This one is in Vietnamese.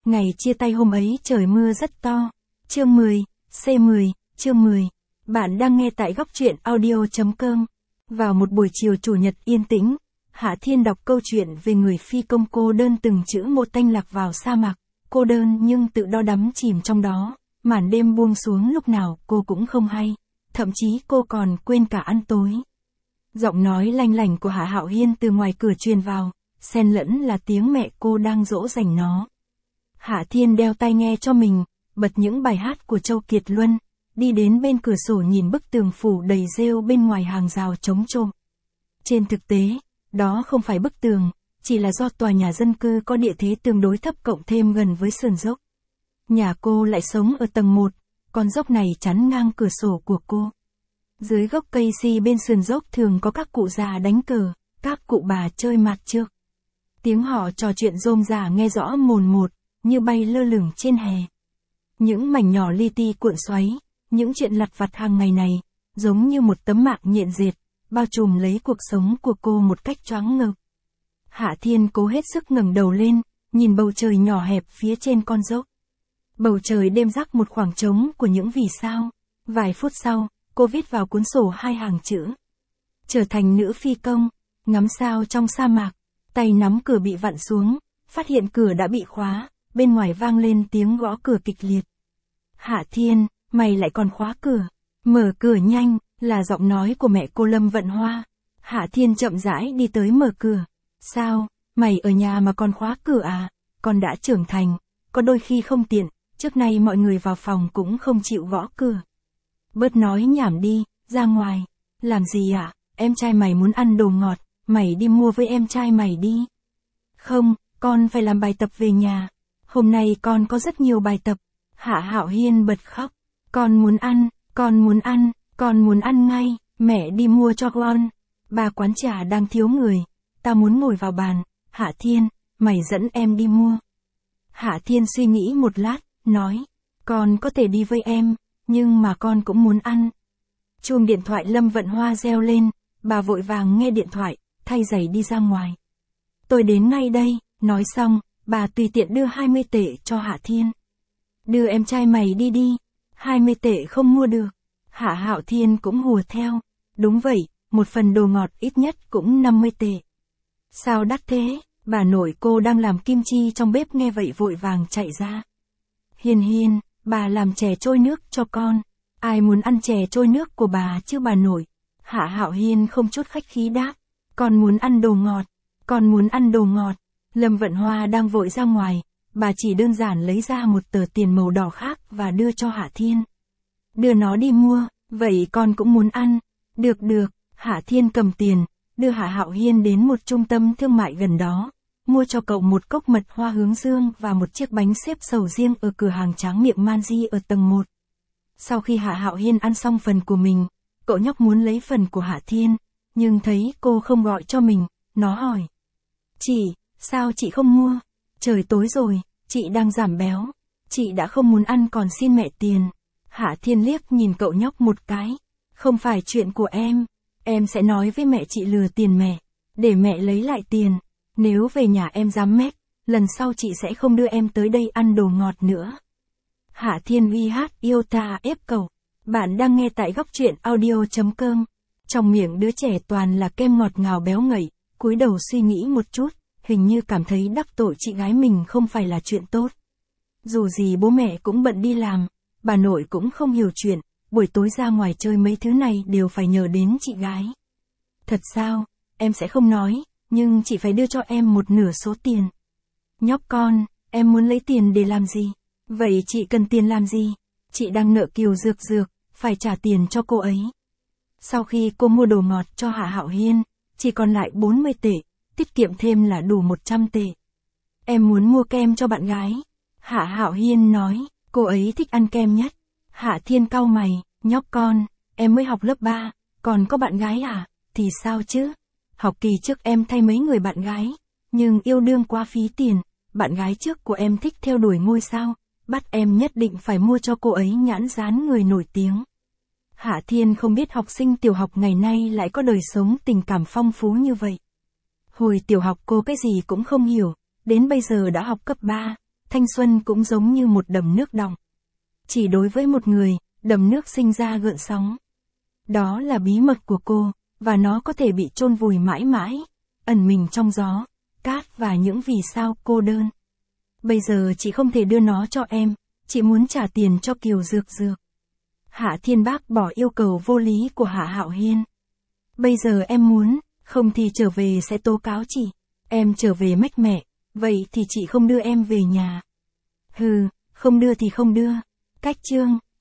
Ngày chia tay hôm ấy trời mưa rất to. Chương 10, C10, chương 10. Bạn đang nghe tại góc truyện audio.com. Vào một buổi chiều chủ nhật yên tĩnh, Hạ Thiên đọc câu chuyện về người phi công cô đơn từng chữ một tanh lạc vào sa mạc. Cô đơn nhưng tự do đắm chìm trong đó. Màn đêm buông xuống lúc nào cô cũng không hay. Thậm chí cô còn quên cả ăn tối. Giọng nói lanh lảnh của Hạ Hạo Hiên từ ngoài cửa truyền vào, xen lẫn là tiếng mẹ cô đang dỗ dành nó. Hạ Thiên đeo tai nghe cho mình, bật những bài hát của Châu Kiệt Luân, đi đến bên cửa sổ nhìn bức tường phủ đầy rêu bên ngoài hàng rào chống trộm. Trên thực tế, đó không phải bức tường, chỉ là do tòa nhà dân cư có địa thế tương đối thấp cộng thêm gần với sườn dốc. Nhà cô lại sống ở tầng 1, con dốc này chắn ngang cửa sổ của cô. Dưới gốc cây si bên sườn dốc thường có các cụ già đánh cờ, các cụ bà chơi mạt trược. Tiếng họ trò chuyện rôm rả nghe rõ mồn một, như bay lơ lửng trên hè. Những mảnh nhỏ li ti cuộn xoáy, những chuyện lặt vặt hàng ngày này, giống như một tấm mạng nhện dệt, bao trùm lấy cuộc sống của cô một cách choáng ngợp. Hạ Thiên cố hết sức ngẩng đầu lên, nhìn bầu trời nhỏ hẹp phía trên con dốc. Bầu trời đêm rắc một khoảng trống của những vì sao. Vài phút sau, cô viết vào cuốn sổ 2 hàng chữ. Trở thành nữ phi công, ngắm sao trong sa mạc. Tay nắm cửa bị vặn xuống, phát hiện cửa đã bị khóa, bên ngoài vang lên tiếng gõ cửa kịch liệt. Hạ Thiên, mày lại còn khóa cửa. Mở cửa nhanh, là giọng nói của mẹ cô Lâm Vận Hoa. Hạ Thiên chậm rãi đi tới mở cửa. Sao, mày ở nhà mà còn khóa cửa à? Con đã trưởng thành, có đôi khi không tiện, trước nay mọi người vào phòng cũng không chịu gõ cửa. Bớt nói nhảm đi, ra ngoài. Làm gì ạ? Em trai mày muốn ăn đồ ngọt, mày đi mua với em trai mày đi. Không, con phải làm bài tập về nhà. Hôm nay con có rất nhiều bài tập. Hạ Hạo Hiên bật khóc. Con muốn ăn, con muốn ăn, con muốn ăn ngay, mẹ đi mua cho con. Bà quán trà đang thiếu người. Ta muốn ngồi vào bàn. Hạ Thiên, mày dẫn em đi mua. Hạ Thiên suy nghĩ một lát, nói. Con có thể đi với em, nhưng mà con cũng muốn ăn. Chuông điện thoại Lâm Vận Hoa reo lên, bà vội vàng nghe điện thoại, thay giày đi ra ngoài. Tôi đến ngay đây, nói xong, bà tùy tiện đưa 20 tệ cho Hạ Thiên. Đưa em trai mày đi đi, 20 tệ không mua được. Hạ Hạo Thiên cũng hùa theo. Đúng vậy, một phần đồ ngọt ít nhất cũng 50 tệ. Sao đắt thế? Bà nội cô đang làm kim chi trong bếp nghe vậy vội vàng chạy ra. Hiền Hiền, bà làm chè trôi nước cho con. Ai muốn ăn chè trôi nước của bà chứ bà nội? Hạ Hạo Hiên không chút khách khí đáp. Con muốn ăn đồ ngọt. Con muốn ăn đồ ngọt. Lâm Vận Hoa đang vội ra ngoài. Bà chỉ đơn giản lấy ra một tờ tiền màu đỏ khác và đưa cho Hạ Thiên. Đưa nó đi mua, vậy con cũng muốn ăn. Được được, Hạ Thiên cầm tiền, đưa Hạ Hạo Hiên đến một trung tâm thương mại gần đó. Mua cho cậu một cốc mật hoa hướng dương và một chiếc bánh xếp sầu riêng ở cửa hàng tráng miệng Manji ở tầng 1. Sau khi Hạ Hạo Hiên ăn xong phần của mình, cậu nhóc muốn lấy phần của Hạ Thiên, nhưng thấy cô không gọi cho mình, nó hỏi. Chị, sao chị không mua? Trời tối rồi, chị đang giảm béo. Chị đã không muốn ăn còn xin mẹ tiền. Hạ Thiên liếc nhìn cậu nhóc một cái. Không phải chuyện của em sẽ nói với mẹ chị lừa tiền mẹ, để mẹ lấy lại tiền. Nếu về nhà em dám mét, lần sau chị sẽ không đưa em tới đây ăn đồ ngọt nữa. Hạ Thiên uy hát yêu ta ép cậu. Bạn đang nghe tại góc truyện audio.com. Trong miệng đứa trẻ toàn là kem ngọt ngào béo ngậy, cúi đầu suy nghĩ một chút, hình như cảm thấy đắc tội chị gái mình không phải là chuyện tốt. Dù gì bố mẹ cũng bận đi làm, bà nội cũng không hiểu chuyện, buổi tối ra ngoài chơi mấy thứ này đều phải nhờ đến chị gái. Thật sao, em sẽ không nói, nhưng chị phải đưa cho em một nửa số tiền. Nhóc con, em muốn lấy tiền để làm gì? Vậy chị cần tiền làm gì? Chị đang nợ Kiều Dược, phải trả tiền cho cô ấy. Sau khi cô mua đồ ngọt cho Hạ Hạo Hiên, chỉ còn lại 40 tệ, tiết kiệm thêm là đủ 100 tệ. Em muốn mua kem cho bạn gái. Hạ Hạo Hiên nói, cô ấy thích ăn kem nhất. Hạ Thiên cau mày, nhóc con, em mới học lớp 3, còn có bạn gái à? Thì sao chứ? Học kỳ trước em thay mấy người bạn gái, nhưng yêu đương quá phí tiền. Bạn gái trước của em thích theo đuổi ngôi sao, bắt em nhất định phải mua cho cô ấy nhãn dán người nổi tiếng. Hạ Thiên không biết học sinh tiểu học ngày nay lại có đời sống tình cảm phong phú như vậy. Hồi tiểu học cô cái gì cũng không hiểu, đến bây giờ đã học cấp 3, thanh xuân cũng giống như một đầm nước đọng. Chỉ đối với một người, đầm nước sinh ra gợn sóng. Đó là bí mật của cô, và nó có thể bị chôn vùi mãi mãi, ẩn mình trong gió, cát và những vì sao cô đơn. Bây giờ chị không thể đưa nó cho em, chị muốn trả tiền cho Kiều Dược Dược. Hạ Thiên bác bỏ yêu cầu vô lý của Hạ Hạo Hiên. Bây giờ em muốn, không thì trở về sẽ tố cáo chị. Em trở về mách mẹ, vậy thì chị không đưa em về nhà. Hừ, không đưa thì không đưa. Cách chương.